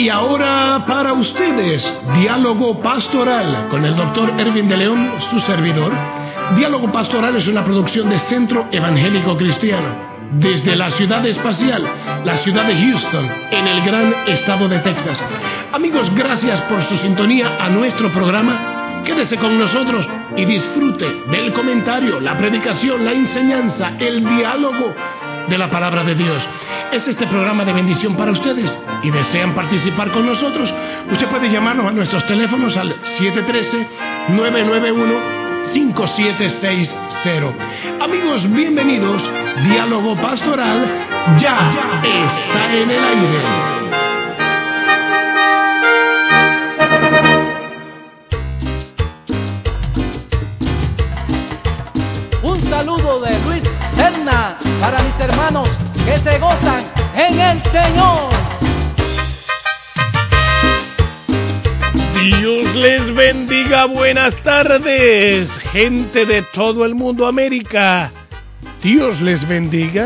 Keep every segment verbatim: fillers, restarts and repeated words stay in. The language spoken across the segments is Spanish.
Y ahora para ustedes, Diálogo Pastoral con el doctor Erwin de León, su servidor. Diálogo Pastoral es una producción de Centro Evangélico Cristiano, desde la ciudad espacial, la ciudad de Houston, en el gran estado de Texas. Amigos, gracias por su sintonía a nuestro programa. Quédese con nosotros y disfrute del comentario, la predicación, la enseñanza, el diálogo de la palabra de Dios. Es este programa de bendición para ustedes y desean participar con nosotros. Usted puede llamarnos a nuestros teléfonos al siete uno tres, nueve nueve uno, cinco siete seis cero. Amigos, bienvenidos. Diálogo Pastoral ya está en el aire. Un saludo de Luis Serna para mis hermanos que se gozan en el Señor. Dios les bendiga, buenas tardes, gente de todo el mundo, América. Dios les bendiga.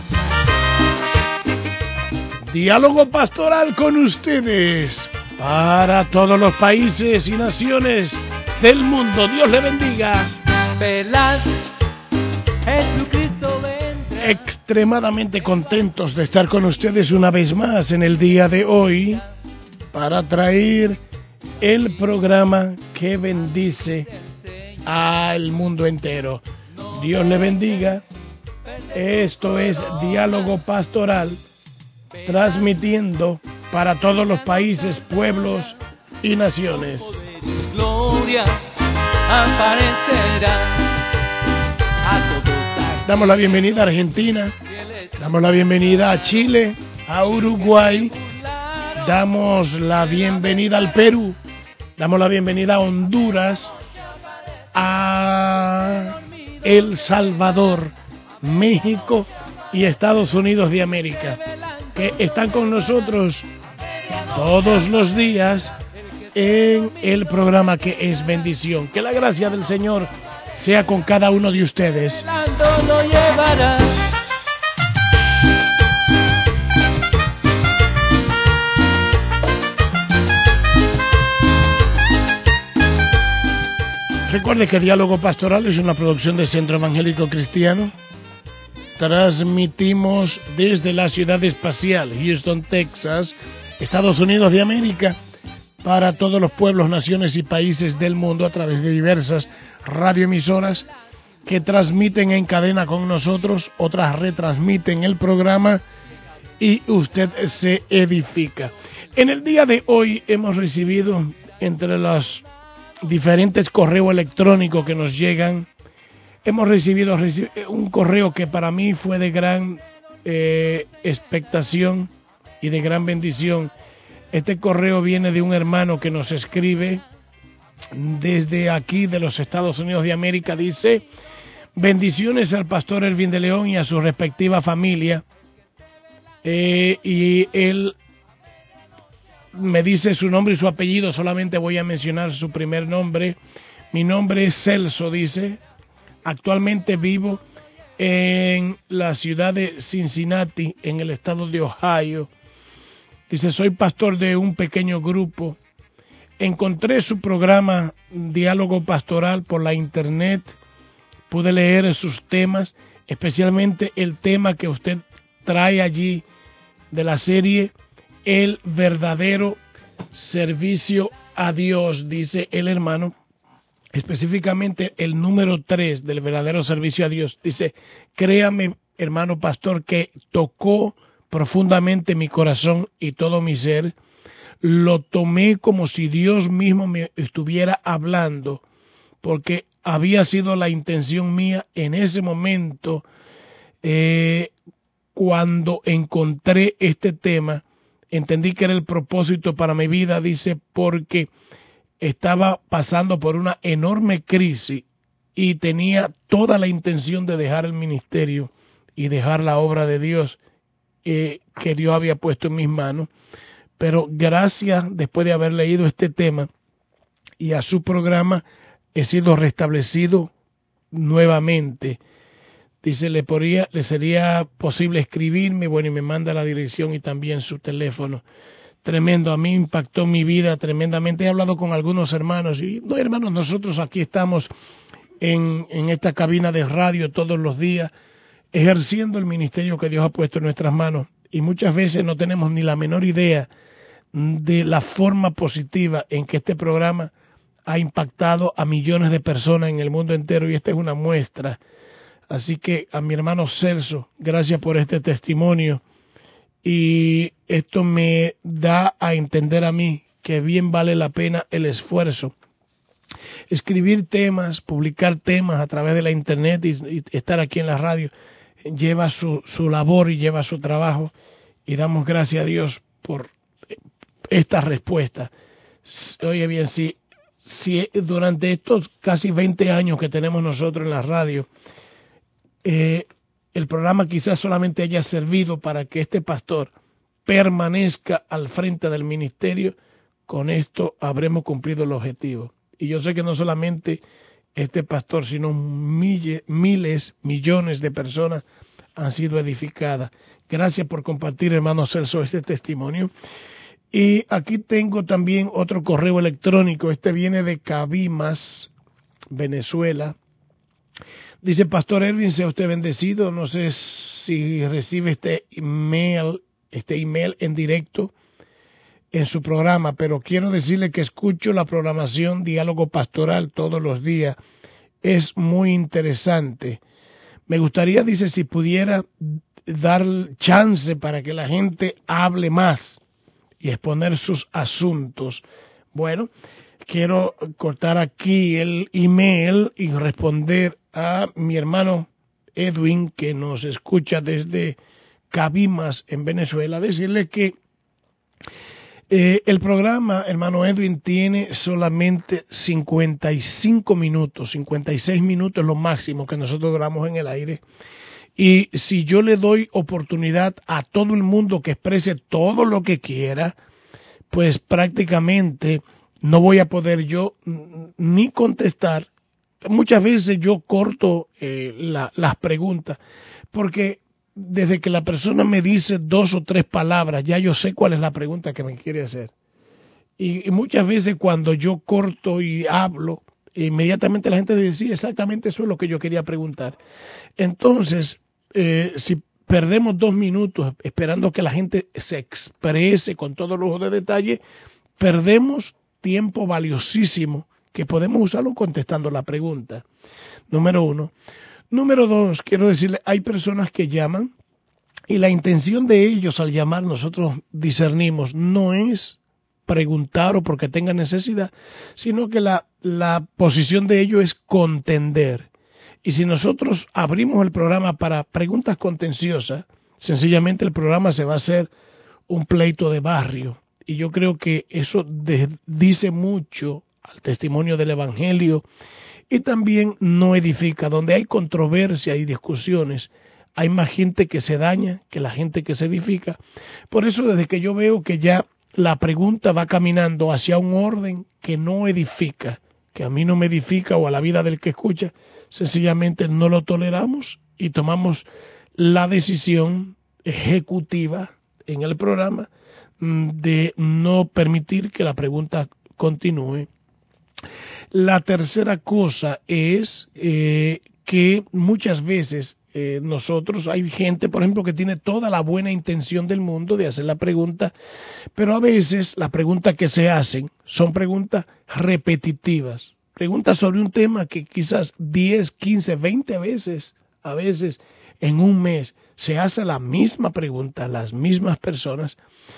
Diálogo pastoral con ustedes para todos los países y naciones del mundo. Dios les bendiga. Velas, Jesucristo vendrá. Extremadamente contentos de estar con ustedes una vez más en el día de hoy para traer el programa que bendice al mundo entero. Dios le bendiga. Esto es Diálogo Pastoral, transmitiendo para todos los países, pueblos y naciones. Gloria aparecerá a todos. Damos la bienvenida a Argentina, damos la bienvenida a Chile, a Uruguay, damos la bienvenida al Perú, damos la bienvenida a Honduras, a El Salvador, México y Estados Unidos de América, que están con nosotros todos los días en el programa que es bendición. Que la gracia del Señor sea con cada uno de ustedes. Lo llevará. Recuerde que Diálogo Pastoral es una producción de Centro Evangélico Cristiano. Transmitimos desde la ciudad espacial, Houston, Texas, Estados Unidos de América, para todos los pueblos, naciones y países del mundo a través de diversas radioemisoras que transmiten en cadena con nosotros, otras retransmiten el programa y usted se edifica. En el día de hoy hemos recibido entre los diferentes correos electrónicos que nos llegan, hemos recibido un correo que para mí fue de gran eh, expectación y de gran bendición. Este correo viene de un hermano que nos escribe desde aquí de los Estados Unidos de América. Dice: bendiciones al pastor Erwin de León y a su respectiva familia. Eh, y él me dice su nombre y su apellido, solamente voy a mencionar su primer nombre. Mi nombre es Celso, dice. Actualmente vivo en la ciudad de Cincinnati, en el estado de Ohio. Dice: soy pastor de un pequeño grupo. Encontré su programa Diálogo Pastoral por la internet. Pude leer sus temas, especialmente el tema que usted trae allí de la serie El verdadero servicio a Dios, dice el hermano. Específicamente el número tres del verdadero servicio a Dios. Dice: créame, hermano pastor, que tocó profundamente mi corazón y todo mi ser. Lo tomé como si Dios mismo me estuviera hablando, porque había sido la intención mía en ese momento, eh, cuando encontré este tema, entendí que era el propósito para mi vida, dice, porque estaba pasando por una enorme crisis y tenía toda la intención de dejar el ministerio y dejar la obra de Dios eh, que Dios había puesto en mis manos. Pero gracias, después de haber leído este tema y a su programa, he sido restablecido nuevamente. Dice, le, podría, le sería posible escribirme, bueno, y me manda la dirección y también su teléfono. tremendo. A mí impactó mi vida tremendamente. He hablado con algunos hermanos y, no, hermanos, nosotros aquí estamos en, en esta cabina de radio todos los días, ejerciendo el ministerio que Dios ha puesto en nuestras manos. Y muchas veces no tenemos ni la menor idea de la forma positiva en que este programa ha impactado a millones de personas en el mundo entero, y esta es una muestra. Así que a mi hermano Celso, gracias por este testimonio, y esto me da a entender a mí que bien vale la pena el esfuerzo. Escribir temas, publicar temas a través de la internet y, y estar aquí en la radio lleva su, su labor y lleva su trabajo, y damos gracias a Dios por esta respuesta. Oye bien, si, si durante estos casi veinte años que tenemos nosotros en la radio, eh, el programa quizás solamente haya servido para que este pastor permanezca al frente del ministerio, con esto habremos cumplido el objetivo. Y yo sé que no solamente este pastor, sino miles, miles, millones de personas han sido edificadas. Gracias por compartir, hermano Celso, este testimonio. Y aquí tengo también otro correo electrónico. Este viene de Cabimas, Venezuela. Dice: Pastor Erwin, sea usted bendecido. No sé si recibe este email, este email en directo en su programa, pero quiero decirle que escucho la programación Diálogo Pastoral todos los días. Es muy interesante. Me gustaría, dice, si pudiera dar chance para que la gente hable más y exponer sus asuntos. Bueno, quiero cortar aquí el email y responder a mi hermano Edwin, que nos escucha desde Cabimas, en Venezuela, decirle que eh, el programa, hermano Edwin, tiene solamente cincuenta y cinco minutos, cincuenta y seis minutos lo máximo que nosotros duramos en el aire. Y si yo le doy oportunidad a todo el mundo que exprese todo lo que quiera, pues prácticamente no voy a poder yo ni contestar. Muchas veces yo corto eh, la, las preguntas, porque desde que la persona me dice dos o tres palabras, ya yo sé cuál es la pregunta que me quiere hacer. Y, y muchas veces cuando yo corto y hablo, inmediatamente la gente dice: sí, exactamente eso es lo que yo quería preguntar. Entonces, eh, si perdemos dos minutos esperando que la gente se exprese con todo lujo de detalle, perdemos tiempo valiosísimo que podemos usarlo contestando la pregunta. Número uno. Número dos, quiero decirle, hay personas que llaman y la intención de ellos al llamar, nosotros discernimos, no es preguntar o porque tengan necesidad, sino que la, la posición de ellos es contender. Y si nosotros abrimos el programa para preguntas contenciosas, sencillamente el programa se va a hacer un pleito de barrio. Y yo creo que eso de, dice mucho al testimonio del Evangelio, y también no edifica. Donde hay controversia y discusiones, hay más gente que se daña que la gente que se edifica. Por eso, desde que yo veo que ya la pregunta va caminando hacia un orden que no edifica, que a mí no me edifica o a la vida del que escucha, sencillamente no lo toleramos y tomamos la decisión ejecutiva en el programa de no permitir que la pregunta continúe. La tercera cosa es eh, que muchas veces eh, nosotros, hay gente, por ejemplo, que tiene toda la buena intención del mundo de hacer la pregunta, pero a veces las preguntas que se hacen son preguntas repetitivas, preguntas sobre un tema que quizás diez, quince, veinte veces, a veces en un mes, se hace la misma pregunta a las mismas personas,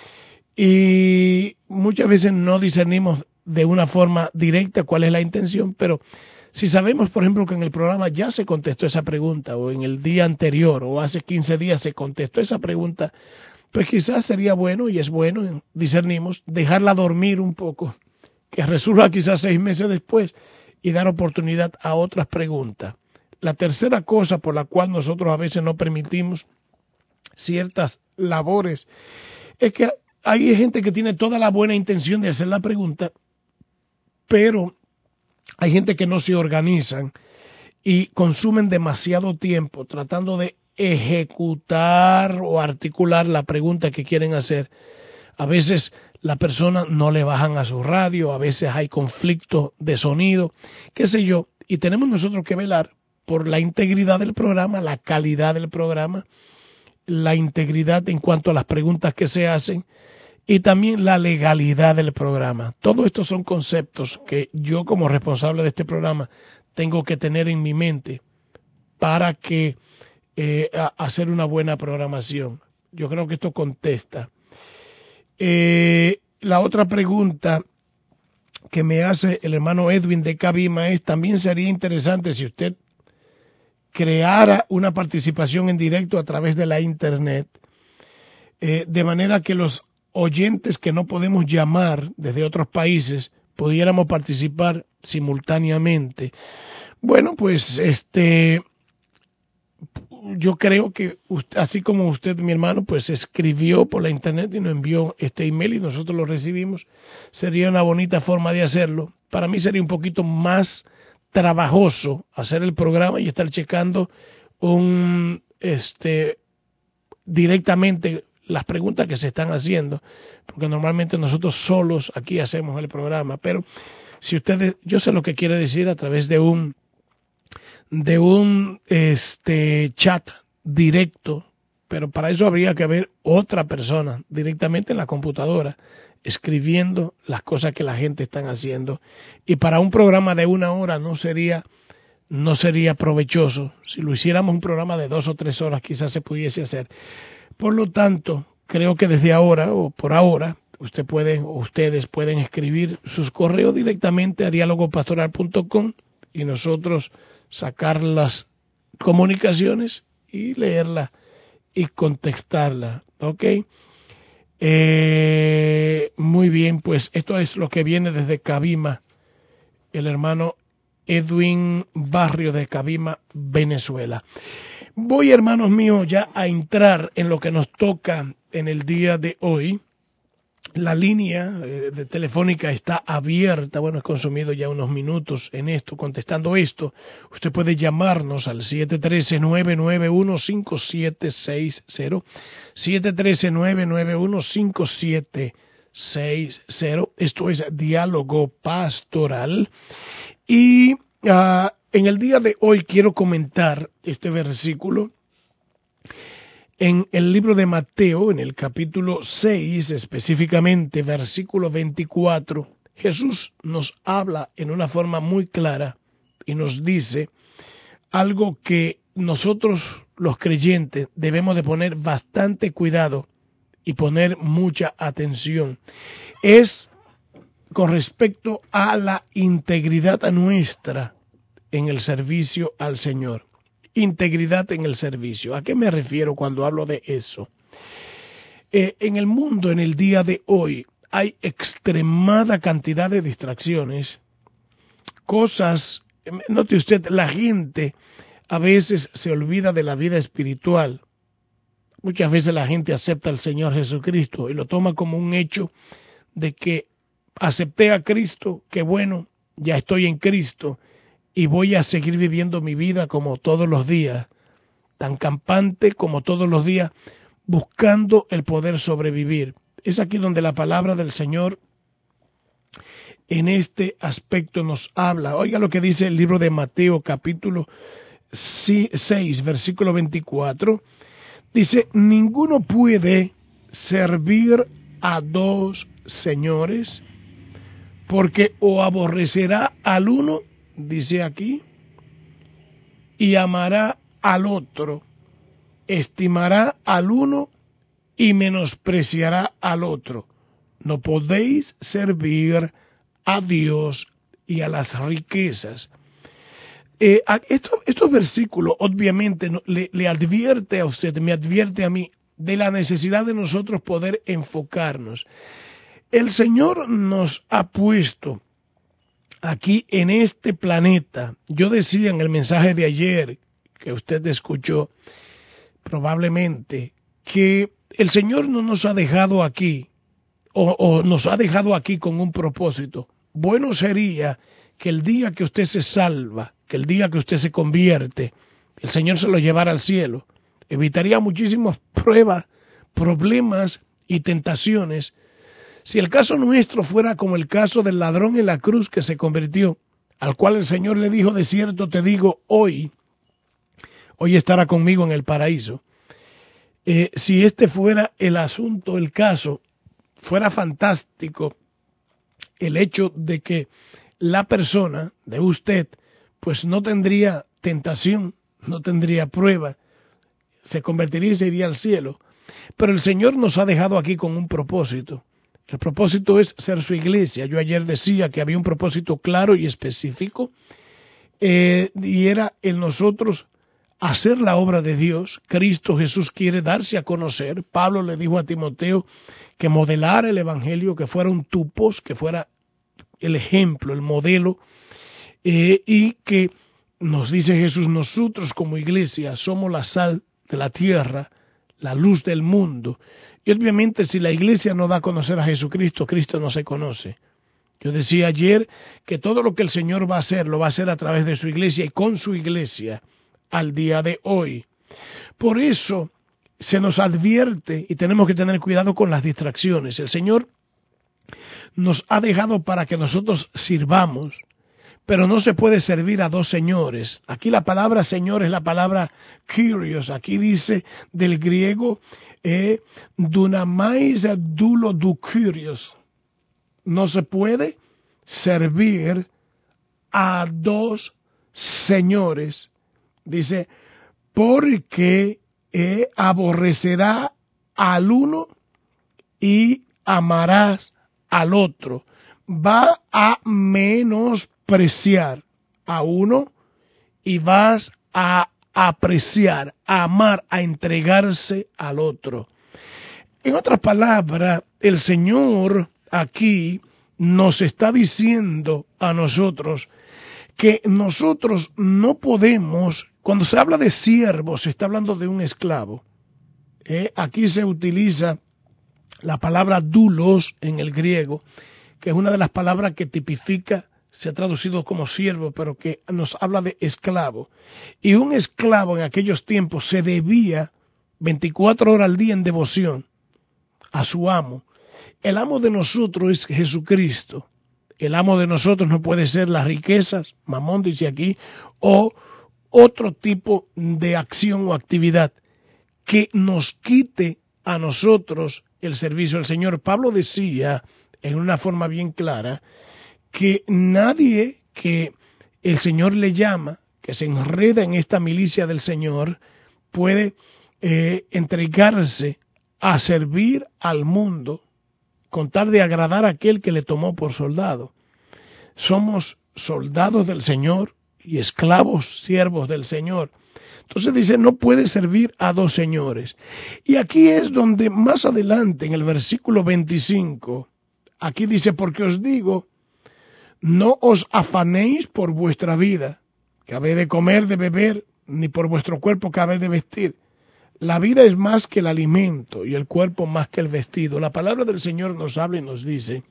y muchas veces no discernimos de una forma directa cuál es la intención, pero si sabemos, por ejemplo, que en el programa ya se contestó esa pregunta, o en el día anterior, o hace quince días se contestó esa pregunta, pues quizás sería bueno, y es bueno, discernimos, dejarla dormir un poco, que resurja quizás seis meses después, y dar oportunidad a otras preguntas. La tercera cosa por la cual nosotros a veces no permitimos ciertas labores, es que hay gente que tiene toda la buena intención de hacer la pregunta, pero hay gente que no se organizan y consumen demasiado tiempo tratando de ejecutar o articular la pregunta que quieren hacer. A veces la persona no le bajan a su radio, a veces hay conflicto de sonido, qué sé yo, y tenemos nosotros que velar por la integridad del programa, la calidad del programa, la integridad en cuanto a las preguntas que se hacen y también la legalidad del programa. Todos estos son conceptos que yo como responsable de este programa tengo que tener en mi mente para que eh, a, hacer una buena programación. Yo creo que esto contesta. Eh, la otra pregunta que me hace el hermano Edwin de Cabima es, también sería interesante si usted creara una participación en directo a través de la internet, eh, de manera que los oyentes que no podemos llamar desde otros países pudiéramos participar simultáneamente. Bueno, pues este yo creo que usted, así como usted, mi hermano, pues escribió por la internet y nos envió este email y nosotros lo recibimos, sería una bonita forma de hacerlo. Para mí sería un poquito más trabajoso hacer el programa y estar checando un este directamente las preguntas que se están haciendo, porque normalmente nosotros solos aquí hacemos el programa, pero si ustedes, yo sé lo que quiere decir a través de un de un este chat directo, pero para eso habría que haber otra persona directamente en la computadora escribiendo las cosas que la gente está haciendo, y para un programa de una hora no sería no sería provechoso. Si lo hiciéramos un programa de dos o tres horas quizás se pudiese hacer. Por lo tanto, creo que desde ahora o por ahora usted puede, o ustedes pueden escribir sus correos directamente a diálogo pastoral punto com y nosotros sacar las comunicaciones y leerla y contestarla, ¿ok? Eh, muy bien, pues esto es lo que viene desde Cabima, el hermano Edwin Barrio de Cabima, Venezuela. Voy, hermanos míos, ya a entrar en lo que nos toca en el día de hoy. La línea eh, de telefónica está abierta. Bueno, he consumido ya unos minutos en esto, contestando esto. Usted puede llamarnos al siete uno tres, nueve nueve uno, cinco siete seis cero. siete uno tres, nueve nueve uno, cinco siete seis cero. Esto es Diálogo Pastoral. Y uh, en el día de hoy quiero comentar este versículo. En el libro de Mateo, en el capítulo seis, específicamente versículo veinticuatro, Jesús nos habla en una forma muy clara y nos dice algo que nosotros los creyentes debemos de poner bastante cuidado y poner mucha atención. Es con respecto a la integridad nuestra en el servicio al Señor. Integridad en el servicio. ¿A qué me refiero cuando hablo de eso? Eh, en el mundo, en el día de hoy, hay extremada cantidad de distracciones, cosas, note usted, la gente a veces se olvida de la vida espiritual. Muchas veces la gente acepta al Señor Jesucristo y lo toma como un hecho de que acepté a Cristo, que bueno, ya estoy en Cristo, y voy a seguir viviendo mi vida como todos los días, tan campante como todos los días, buscando el poder sobrevivir. Es aquí donde la palabra del Señor en este aspecto nos habla. Oiga lo que dice el libro de Mateo, capítulo seis, versículo veinticuatro. Dice, ninguno puede servir a dos señores, porque o aborrecerá al uno, dice aquí, y amará al otro, estimará al uno y menospreciará al otro. No podéis servir a Dios y a las riquezas. Eh, estos, estos versículos obviamente no, le, le advierte a usted, me advierte a mí, de la necesidad de nosotros poder enfocarnos. El Señor nos ha puesto aquí en este planeta. Yo decía en el mensaje de ayer que usted escuchó probablemente que el Señor no nos ha dejado aquí o, o nos ha dejado aquí con un propósito. Bueno sería que el día que usted se salva, que el día que usted se convierte, el Señor se lo llevara al cielo. Evitaría muchísimas pruebas, problemas y tentaciones Si el caso nuestro fuera como el caso del ladrón en la cruz que se convirtió, al cual el Señor le dijo, de cierto te digo, hoy, hoy estará conmigo en el paraíso. Eh, si este fuera el asunto, el caso, fuera fantástico el hecho de que la persona, de usted, pues no tendría tentación, no tendría prueba, se convertiría y se iría al cielo. Pero el Señor nos ha dejado aquí con un propósito. El propósito es ser su iglesia. Yo ayer decía que había un propósito claro y específico, eh, y era el nosotros hacer la obra de Dios. Cristo Jesús quiere darse a conocer. Pablo le dijo a Timoteo que modelara el evangelio, que fuera un tupos, que fuera el ejemplo, el modelo, eh, y que nos dice Jesús, nosotros como iglesia somos la sal de la tierra, la luz del mundo. Y obviamente si la iglesia no da a conocer a Jesucristo, Cristo no se conoce. Yo decía ayer que todo lo que el Señor va a hacer, lo va a hacer a través de su iglesia y con su iglesia al día de hoy. Por eso se nos advierte y tenemos que tener cuidado con las distracciones. El Señor nos ha dejado para que nosotros sirvamos, pero no se puede servir a dos señores. Aquí la palabra señor es la palabra kyrios. Aquí dice del griego eh, dunamais dulo du kyrios. No se puede servir a dos señores. Dice, porque eh, aborrecerá al uno y amarás al otro. Va a menospreciar a uno y vas a apreciar, a amar, a entregarse al otro. En otras palabras, el Señor aquí nos está diciendo a nosotros que nosotros no podemos, cuando se habla de siervo, se está hablando de un esclavo. Eh, aquí se utiliza la palabra doulos en el griego, que es una de las palabras que tipifica, se ha traducido como siervo, pero que nos habla de esclavo. Y un esclavo en aquellos tiempos se debía veinticuatro horas al día en devoción a su amo. El amo de nosotros es Jesucristo. El amo de nosotros no puede ser las riquezas, Mamón dice aquí, o otro tipo de acción o actividad que nos quite a nosotros el servicio al Señor. Pablo decía en una forma bien clara que nadie que el Señor le llama, que se enreda en esta milicia del Señor, puede eh, entregarse a servir al mundo con tal de agradar a aquel que le tomó por soldado. Somos soldados del Señor y esclavos, siervos del Señor. Entonces dice, no puede servir a dos señores. Y aquí es donde más adelante, en el versículo veinticinco, aquí dice, porque os digo, no os afanéis por vuestra vida, que habéis de comer, de beber, ni por vuestro cuerpo que habéis de vestir. La vida es más que el alimento y el cuerpo más que el vestido. La palabra del Señor nos habla y nos dice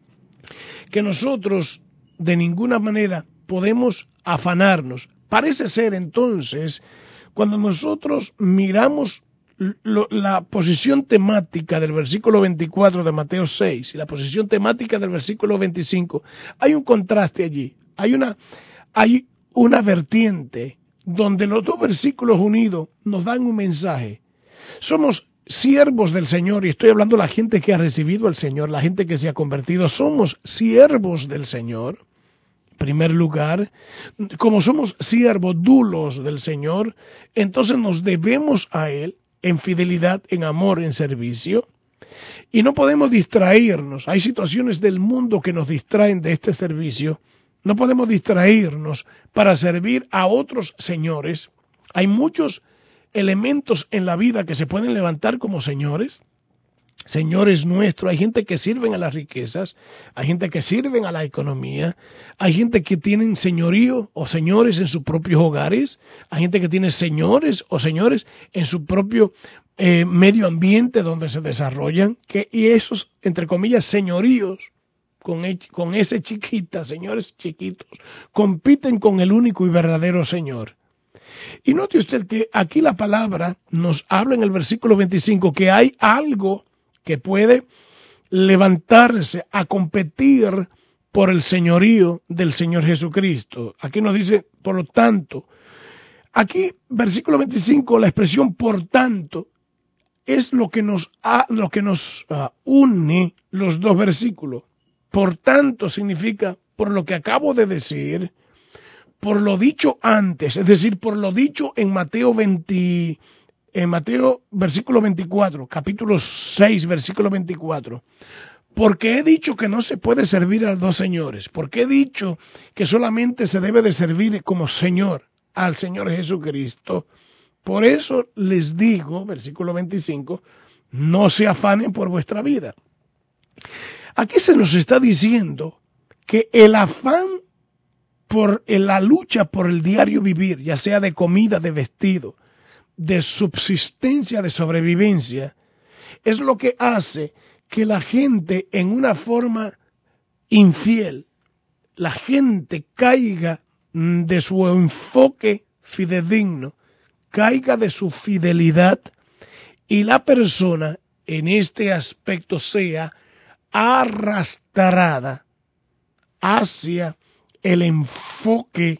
que nosotros de ninguna manera podemos afanarnos. Parece ser entonces, cuando nosotros miramos lo, la posición temática del versículo veinticuatro de Mateo seis y la posición temática del versículo veinticinco, hay un contraste allí, hay una, hay una vertiente donde los dos versículos unidos nos dan un mensaje. Somos siervos del Señor, y estoy hablando de la gente que ha recibido al Señor, la gente que se ha convertido, somos siervos del Señor. En primer lugar, como somos siervos dulos del Señor, entonces nos debemos a Él en fidelidad, en amor, en servicio, y no podemos distraernos. Hay situaciones del mundo que nos distraen de este servicio. No podemos distraernos para servir a otros señores. Hay muchos elementos en la vida que se pueden levantar como señores, señores nuestros. Hay gente que sirven a las riquezas, hay gente que sirven a la economía, hay gente que tienen señorío o señores en sus propios hogares, hay gente que tiene señores o señores en su propio eh, medio ambiente donde se desarrollan, que, y esos, entre comillas, señoríos, con, el, con ese chiquita, señores chiquitos, compiten con el único y verdadero Señor. Y note usted que aquí la palabra nos habla en el versículo veinticinco que hay algo que puede levantarse a competir por el señorío del Señor Jesucristo. Aquí nos dice, por lo tanto, aquí, versículo veinticinco, la expresión por tanto, es lo que nos, ha, lo que nos uh, une los dos versículos. Por tanto significa, por lo que acabo de decir, por lo dicho antes, es decir, por lo dicho en Mateo veinte, en Mateo versículo veinticuatro, capítulo seis, versículo veinticuatro. Porque he dicho que no se puede servir a los dos señores, porque he dicho que solamente se debe de servir como Señor al Señor Jesucristo. Por eso les digo, versículo veinticinco, no se afanen por vuestra vida. Aquí se nos está diciendo que el afán por la lucha por el diario vivir, ya sea de comida, de vestido, de subsistencia, de sobrevivencia, es lo que hace que la gente en una forma infiel, la gente caiga de su enfoque fidedigno, caiga de su fidelidad y la persona en este aspecto sea arrastrada hacia el enfoque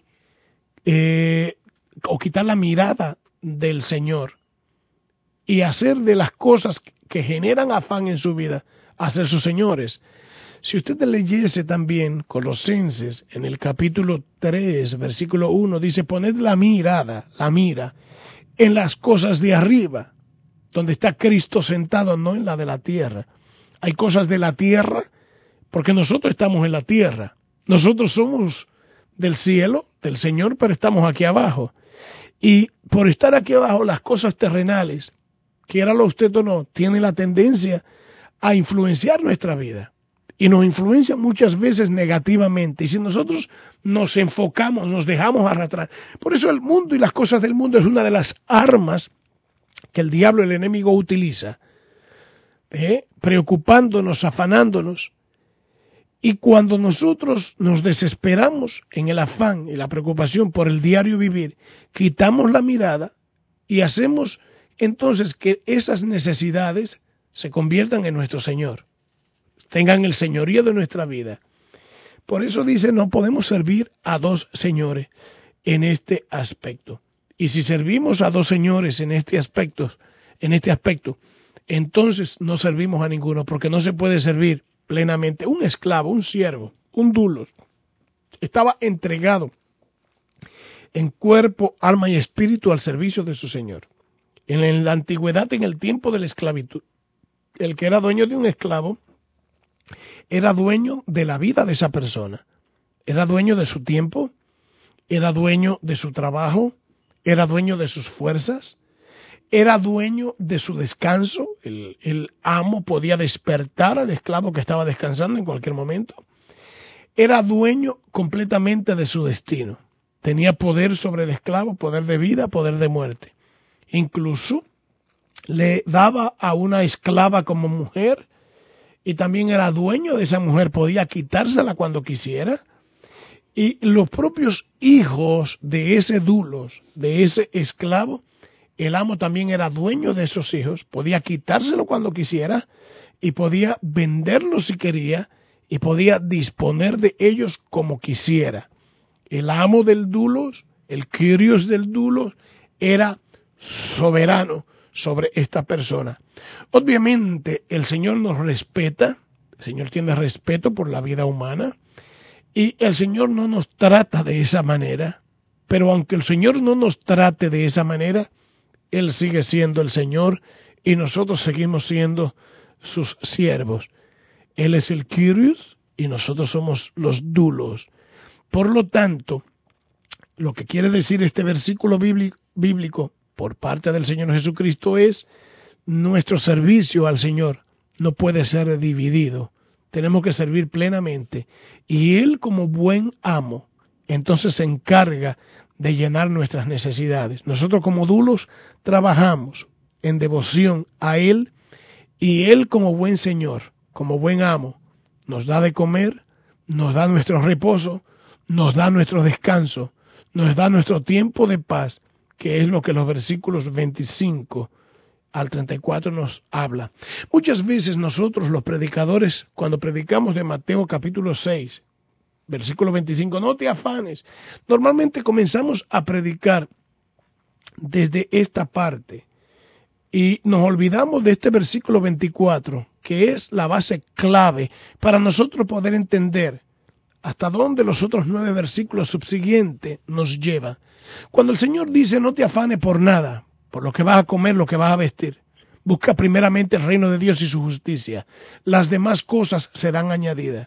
eh, o quitar la mirada del Señor y hacer de las cosas que generan afán en su vida, hacer sus señores. Si usted leyese también Colosenses en el capítulo tres, versículo uno, dice, poned la mirada, la mira, en las cosas de arriba, donde está Cristo sentado, no en la de la tierra. Hay cosas de la tierra, porque nosotros estamos en la tierra. Nosotros somos del cielo, del Señor, pero estamos aquí abajo. Y por estar aquí abajo, las cosas terrenales, quiéralo usted o no, tienen la tendencia a influenciar nuestra vida. Y nos influencian muchas veces negativamente. Y si nosotros nos enfocamos, nos dejamos arrastrar. Por eso el mundo y las cosas del mundo es una de las armas que el diablo, el enemigo, utiliza, ¿eh? preocupándonos, afanándonos. Y cuando nosotros nos desesperamos en el afán y la preocupación por el diario vivir, quitamos la mirada y hacemos entonces que esas necesidades se conviertan en nuestro Señor, tengan el señorío de nuestra vida. Por eso dice, no podemos servir a dos señores en este aspecto. Y si servimos a dos señores en este aspecto, en este aspecto, entonces no servimos a ninguno, porque no se puede servir plenamente. Un esclavo, un siervo, un dulos, estaba entregado en cuerpo, alma y espíritu al servicio de su Señor. En la antigüedad, en el tiempo de la esclavitud, el que era dueño de un esclavo era dueño de la vida de esa persona, era dueño de su tiempo, era dueño de su trabajo, era dueño de sus fuerzas, era dueño de su descanso. El, el amo podía despertar al esclavo que estaba descansando en cualquier momento. Era dueño completamente de su destino. Tenía poder sobre el esclavo, poder de vida, poder de muerte. Incluso le daba a una esclava como mujer y también era dueño de esa mujer, podía quitársela cuando quisiera. Y los propios hijos de ese dulos, de ese esclavo, el amo también era dueño de esos hijos, podía quitárselo cuando quisiera y podía venderlos si quería y podía disponer de ellos como quisiera. El amo del dulos, el kyrios del dulos, era soberano sobre esta persona. Obviamente el Señor nos respeta, el Señor tiene respeto por la vida humana y el Señor no nos trata de esa manera, pero aunque el Señor no nos trate de esa manera, Él sigue siendo el Señor y nosotros seguimos siendo sus siervos. Él es el kyrios y nosotros somos los dulos. Por lo tanto, lo que quiere decir este versículo bíblico por parte del Señor Jesucristo es nuestro servicio al Señor no puede ser dividido. Tenemos que servir plenamente. Y Él, como buen amo, entonces se encarga de llenar nuestras necesidades. Nosotros como dulos trabajamos en devoción a Él y Él como buen Señor, como buen amo, nos da de comer, nos da nuestro reposo, nos da nuestro descanso, nos da nuestro tiempo de paz, que es lo que los versículos veinticinco al treinta y cuatro nos habla. Muchas veces nosotros los predicadores, cuando predicamos de Mateo capítulo seis, versículo veinticinco, no te afanes, normalmente comenzamos a predicar desde esta parte y nos olvidamos de este versículo veinticuatro, que es la base clave para nosotros poder entender hasta dónde los otros nueve versículos subsiguientes nos llevan. Cuando el Señor dice no te afanes por nada, por lo que vas a comer, lo que vas a vestir, busca primeramente el reino de Dios y su justicia, las demás cosas serán añadidas.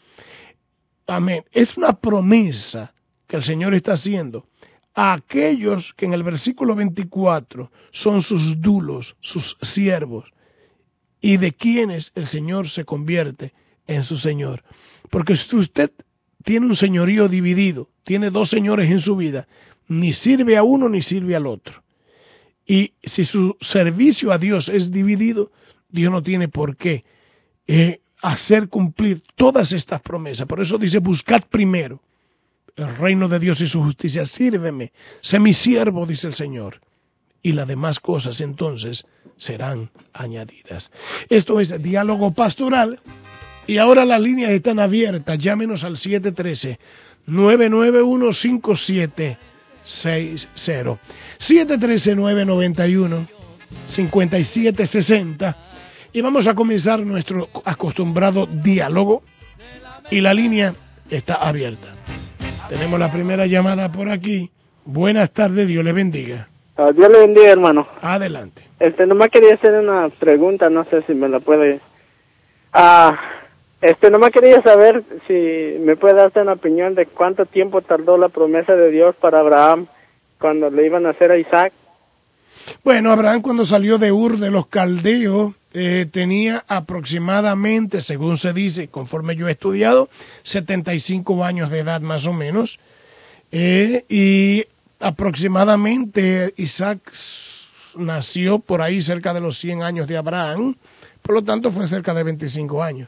Amén. Es una promesa que el Señor está haciendo a aquellos que en el versículo veinticuatro son sus dulos, sus siervos, y de quienes el Señor se convierte en su Señor. Porque si usted tiene un señorío dividido, tiene dos señores en su vida, ni sirve a uno ni sirve al otro. Y si su servicio a Dios es dividido, Dios no tiene por qué eh, hacer cumplir todas estas promesas. Por eso dice, buscad primero el reino de Dios y su justicia, sírveme, sé mi siervo, dice el Señor, y las demás cosas entonces serán añadidas. Esto es Diálogo Pastoral, y ahora las líneas están abiertas. Llámenos al siete uno tres, nueve nueve uno, cinco siete seis cero, siete uno tres, nueve nueve uno, cinco siete seis cero, y vamos a comenzar nuestro acostumbrado diálogo, y la línea está abierta. Tenemos la primera llamada por aquí. Buenas tardes, Dios le bendiga. Uh, Dios le bendiga, hermano. Adelante. Este, nomás quería hacer una pregunta, no sé si me la puede... Ah, este, nomás quería saber si me puede dar una opinión de cuánto tiempo tardó la promesa de Dios para Abraham cuando le iban a hacer a Isaac. Bueno, Abraham cuando salió de Ur de los Caldeos eh, tenía aproximadamente, según se dice, conforme yo he estudiado, setenta y cinco años de edad más o menos, eh, y aproximadamente Isaac nació por ahí cerca de los cien años de Abraham, por lo tanto fue cerca de veinticinco años.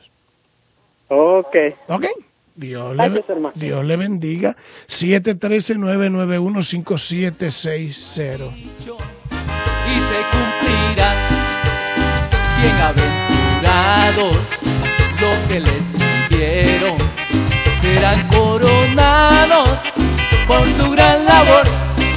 Ok. Ok. Dios, Gracias, le, Dios le bendiga. siete uno tres, nueve nueve uno, cinco siete seis cero. Y se cumplirán, bienaventurados los que les sirvieron, serán coronados por su gran labor.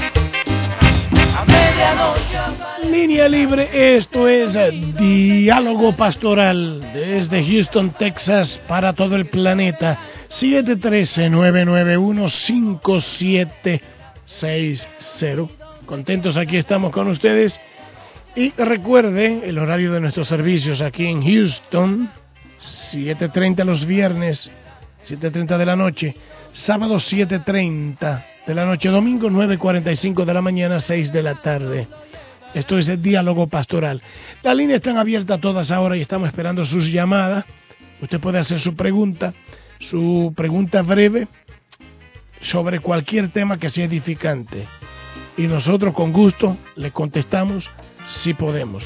A medianoche aparecerá. Línea libre, esto es Diálogo Pastoral desde Houston, Texas, para todo el planeta. siete uno tres, nueve nueve uno, cinco siete seis cero. Contentos, aquí estamos con ustedes. Y recuerde el horario de nuestros servicios aquí en Houston, siete treinta los viernes, siete treinta de la noche, sábado siete treinta de la noche, domingo nueve cuarenta y cinco de la mañana, seis de la tarde. Esto es el Diálogo Pastoral. Las líneas están abiertas todas ahora y estamos esperando sus llamadas. Usted puede hacer su pregunta, su pregunta breve sobre cualquier tema que sea edificante. Y nosotros con gusto le contestamos si podemos.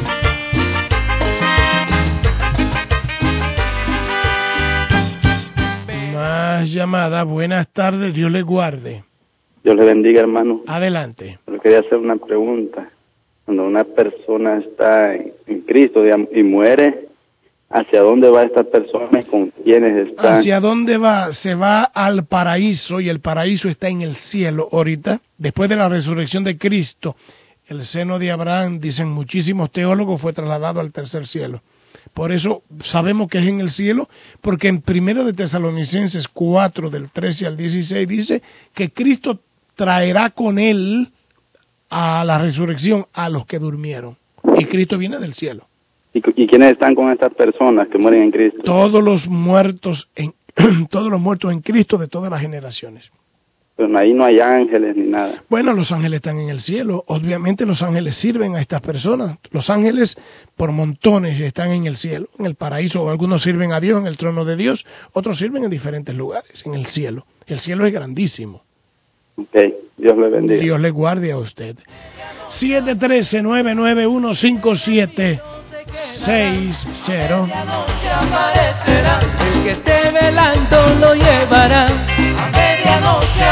Más llamadas. Buenas tardes, Dios le guarde. Dios le bendiga, hermano. Adelante. Yo quería hacer una pregunta. Cuando una persona está en Cristo, digamos, y muere, ¿hacia dónde va esta persona y con quiénes está? ¿Hacia dónde va? Se va al paraíso, y el paraíso está en el cielo ahorita. Después de la resurrección de Cristo, el seno de Abraham, dicen muchísimos teólogos, fue trasladado al tercer cielo. Por eso sabemos que es en el cielo, porque en primero de Tesalonicenses cuatro, del trece al dieciséis, dice que Cristo traerá con él a la resurrección a los que durmieron. Y Cristo viene del cielo. ¿Y, y quiénes están con estas personas que mueren en Cristo? Todos los muertos en todos los muertos en Cristo de todas las generaciones. Pero ahí no hay ángeles ni nada. Bueno, los ángeles están en el cielo. Obviamente los ángeles sirven a estas personas. Los ángeles por montones están en el cielo, en el paraíso. Algunos sirven a Dios en el trono de Dios, otros sirven en diferentes lugares, en el cielo. El cielo es grandísimo. Ok, Dios le bendiga. Dios le guarde a usted. siete uno tres, nueve nueve uno, cinco siete seis cero. El que esté velando lo llevará. A medianoche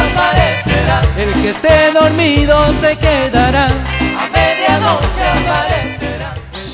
aparecerá. El que esté dormido se quedará. A medianoche aparecerá.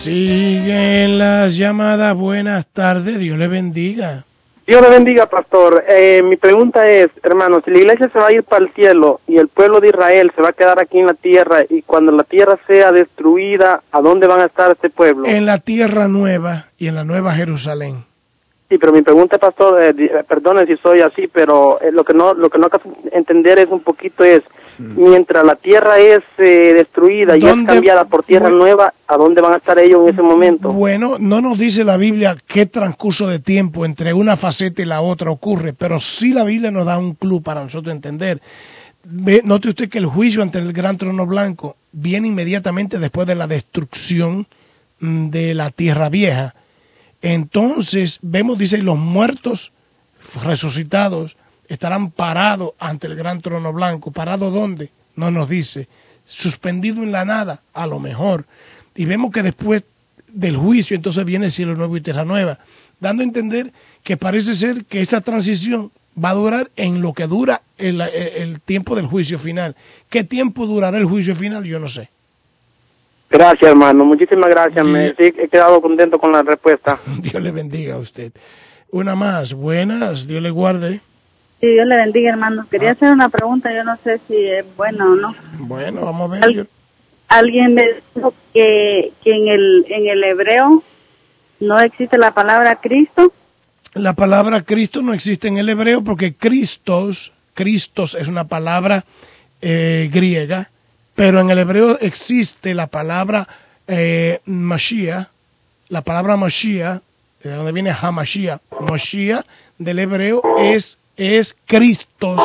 Siguen las llamadas. Buenas tardes, Dios le bendiga. Dios le bendiga, pastor. Eh, mi pregunta es, hermano, si la iglesia se va a ir para el cielo y el pueblo de Israel se va a quedar aquí en la tierra, y cuando la tierra sea destruida, ¿a dónde van a estar este pueblo? En la tierra nueva y en la nueva Jerusalén. Sí, pero mi pregunta, pastor, eh, eh, perdone si soy así, pero eh, lo que no lo que no acabo de entender es un poquito es, mientras la tierra es eh, destruida y es cambiada por tierra bueno, nueva, ¿a dónde van a estar ellos en ese momento? Bueno, no nos dice la Biblia qué transcurso de tiempo entre una faceta y la otra ocurre, pero sí la Biblia nos da un clue para nosotros entender. Ve, note usted que el juicio ante el gran trono blanco viene inmediatamente después de la destrucción de la tierra vieja. Entonces, vemos, dice, los muertos resucitados estarán parados ante el gran trono blanco. ¿Parado dónde? No nos dice. Suspendido en la nada, a lo mejor. Y vemos que después del juicio, entonces viene el cielo nuevo y tierra nueva, dando a entender que parece ser que esta transición va a durar en lo que dura el, el, el tiempo del juicio final. ¿Qué tiempo durará el juicio final? Yo no sé. Gracias, hermano. Muchísimas gracias. Sí. Me sí, he quedado contento con la respuesta. Dios le bendiga a usted. Una más. Buenas. Dios le guarde. Sí, Dios le bendiga, hermano. Quería ah. hacer una pregunta. Yo no sé si es buena o no. Bueno, vamos a ver. Al, alguien me dijo que, que en el en el hebreo no existe la palabra Cristo. La palabra Cristo no existe en el hebreo porque Christos, Christos es una palabra eh, griega. Pero en el hebreo existe la palabra eh, Mashiach, la palabra Mashiach, de donde viene Hamashiach. Mashiach del hebreo es, es Cristos.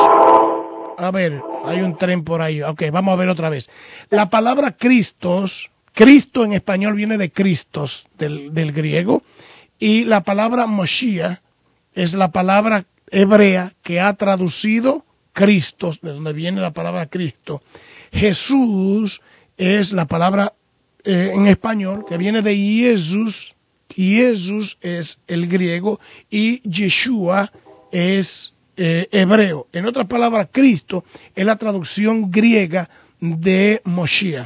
A ver, hay un tren por ahí. Ok, vamos a ver otra vez. La palabra Cristos, Cristo en español viene de Cristos, del, del griego, y la palabra Mashiach es la palabra hebrea que ha traducido Cristos, de donde viene la palabra Cristo. Jesús es la palabra eh, en español que viene de Jesús. Jesús es el griego y Yeshua es eh, hebreo. En otras palabras, Cristo es la traducción griega de Moshiach.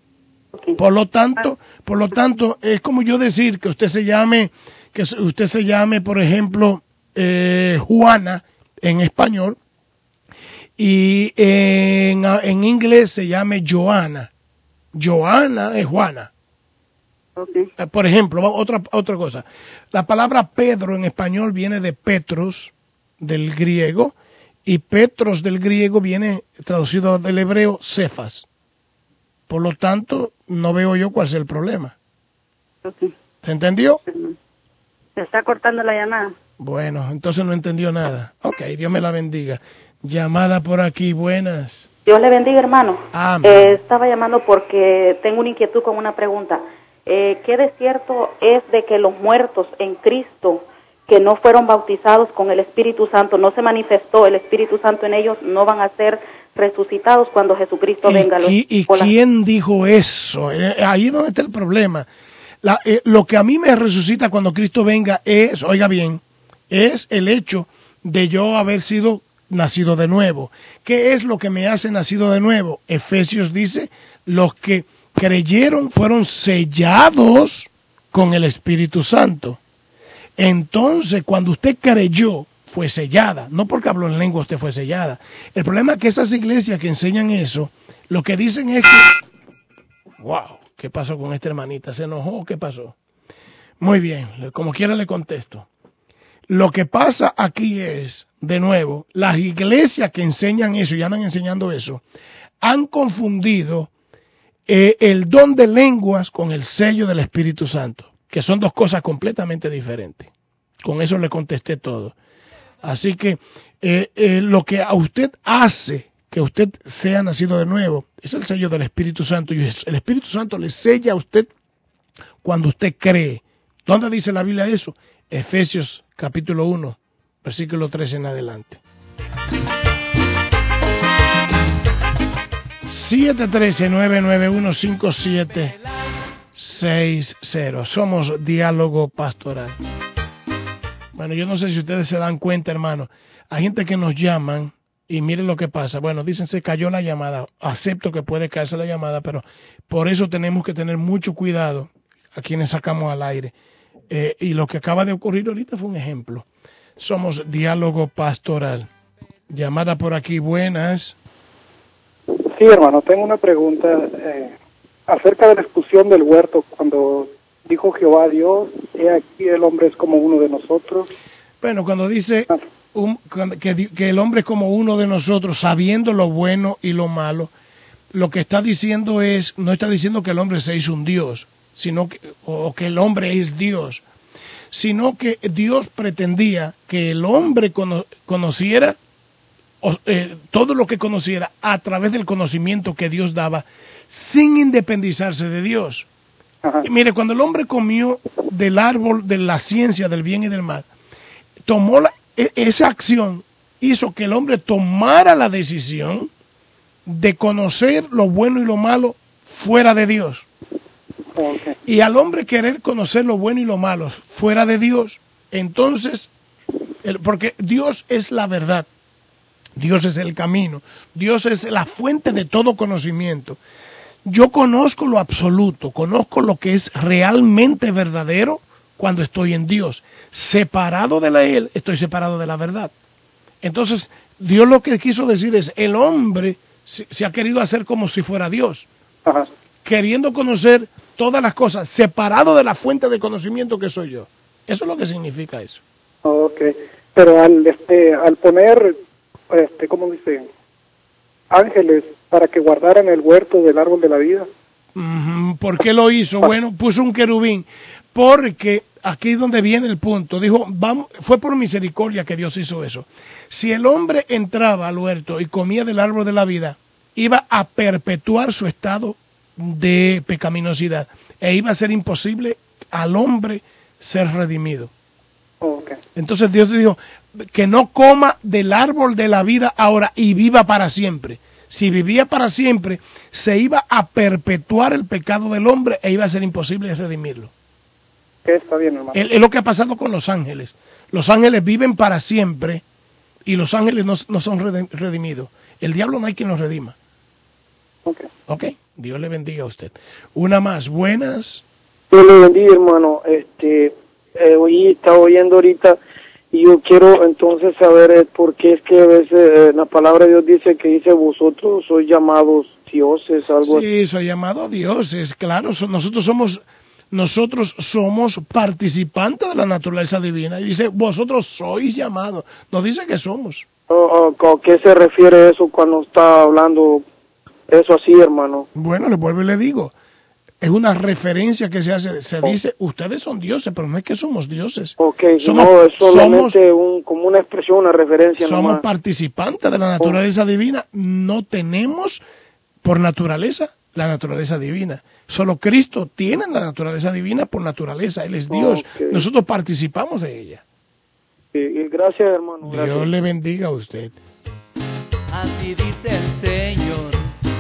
Por lo tanto, por lo tanto, es como yo decir que usted se llame, que usted se llame, por ejemplo, eh, Juana en español. Y en, en inglés se llame Joana. Joana es Juana. Okay. Por ejemplo, otra otra cosa. La palabra Pedro en español viene de Petros, del griego, y Petros del griego viene traducido del hebreo Cefas. Por lo tanto, no veo yo cuál es el problema. Okay. ¿Se entendió? Se está cortando la llamada. Bueno, entonces no entendió nada. Ok, Dios me la bendiga. Llamada por aquí, buenas. Dios le bendiga, hermano. Amén. Eh, estaba llamando porque tengo una inquietud con una pregunta. Eh, ¿Qué de cierto es de que los muertos en Cristo que no fueron bautizados con el Espíritu Santo, no se manifestó el Espíritu Santo en ellos, no van a ser resucitados cuando Jesucristo ¿Y, venga? ¿Y, y quién dijo eso? Eh, ahí es donde está el problema. La, eh, lo que a mí me resucita cuando Cristo venga es, oiga bien, es el hecho de yo haber sido nacido de nuevo. ¿Qué es lo que me hace nacido de nuevo? Efesios dice, los que creyeron fueron sellados con el Espíritu Santo. Entonces, cuando usted creyó, fue sellada. No porque habló en lengua usted fue sellada. El problema es que esas iglesias que enseñan eso, lo que dicen es que... ¡Wow! ¿Qué pasó con esta hermanita? ¿Se enojó? ¿Qué pasó? Muy bien, como quiera le contesto. Lo que pasa aquí es, de nuevo, las iglesias que enseñan eso y andan enseñando eso, han confundido eh, el don de lenguas con el sello del Espíritu Santo, que son dos cosas completamente diferentes. Con eso le contesté todo. Así que eh, eh, lo que a usted hace que usted sea nacido de nuevo es el sello del Espíritu Santo, y el Espíritu Santo le sella a usted cuando usted cree. ¿Dónde dice la Biblia eso? Efesios capítulo uno, versículo trece en adelante. siete uno tres, nueve nueve uno, cinco siete seis cero. Somos Diálogo Pastoral. Bueno, yo no sé si ustedes se dan cuenta, hermano. Hay gente que nos llaman y miren lo que pasa. Bueno, dicen se cayó la llamada. Acepto que puede caerse la llamada, pero por eso tenemos que tener mucho cuidado a quienes sacamos al aire. Eh, y lo que acaba de ocurrir ahorita fue un ejemplo. Somos Diálogo Pastoral. Llamada por aquí, buenas. Sí, hermano, tengo una pregunta eh, acerca de la expulsión del huerto, cuando dijo Jehová a Dios, he aquí el hombre es como uno de nosotros. Bueno, cuando dice un, que, que el hombre es como uno de nosotros, sabiendo lo bueno y lo malo, lo que está diciendo es, no está diciendo que el hombre se hizo un Dios, sino que, o que el hombre es Dios, sino que Dios pretendía que el hombre cono, conociera o, eh, todo lo que conociera a través del conocimiento que Dios daba, sin independizarse de Dios. Y mire, cuando el hombre comió del árbol de la ciencia del bien y del mal, tomó la, esa acción, hizo que el hombre tomara la decisión de conocer lo bueno y lo malo fuera de Dios. Okay. Y al hombre querer conocer lo bueno y lo malo fuera de Dios, entonces, el, porque Dios es la verdad, Dios es el camino, Dios es la fuente de todo conocimiento. Yo conozco lo absoluto, conozco lo que es realmente verdadero cuando estoy en Dios. Separado de la Él, estoy separado de la verdad. Entonces, Dios lo que quiso decir es, el hombre se, se ha querido hacer como si fuera Dios. Ajá. Queriendo conocer todas las cosas, separado de la fuente de conocimiento que soy yo. Eso es lo que significa eso. Ok, pero al, este, al poner, este, ¿cómo dice? Ángeles para que guardaran el huerto del árbol de la vida. ¿Por qué lo hizo? Bueno, puso un querubín, porque aquí es donde viene el punto. Dijo, vamos, fue por misericordia que Dios hizo eso. Si el hombre entraba al huerto y comía del árbol de la vida, iba a perpetuar su estado de pecaminosidad e iba a ser imposible al hombre ser redimido. Okay. Entonces Dios dijo que no coma del árbol de la vida ahora y viva para siempre. Si vivía para siempre, se iba a perpetuar el pecado del hombre e iba a ser imposible redimirlo. Está bien, hermano. Es, es lo que ha pasado con los ángeles. Los ángeles viven para siempre y los ángeles no, no son redimidos. El diablo no hay quien los redima. Ok. Ok, Dios le bendiga a usted. Una más, buenas. Dios le bendiga, hermano. Este, eh, oí, estaba oyendo ahorita y yo quiero entonces saber eh, por qué es que a veces eh, la palabra de Dios dice que dice vosotros sois llamados dioses, algo. Sí, soy llamado dioses, claro. So, nosotros somos nosotros somos participantes de la naturaleza divina. Y dice, vosotros sois llamados. Nos dice que somos. Oh, oh, ¿a qué se refiere eso cuando está hablando eso así, hermano? Bueno, le vuelvo y le digo. Es una referencia que se hace, se dice, ustedes son dioses, pero no es que somos dioses. Ok, somos, no, es solamente somos, un, como una expresión, una referencia. Somos nomás. participantes de la naturaleza oh. divina, no tenemos por naturaleza la naturaleza divina. Solo Cristo tiene la naturaleza divina por naturaleza, Él es Dios. Okay. Nosotros participamos de ella. Sí, gracias, hermano. Dios gracias. le bendiga a usted. Así dice el Señor.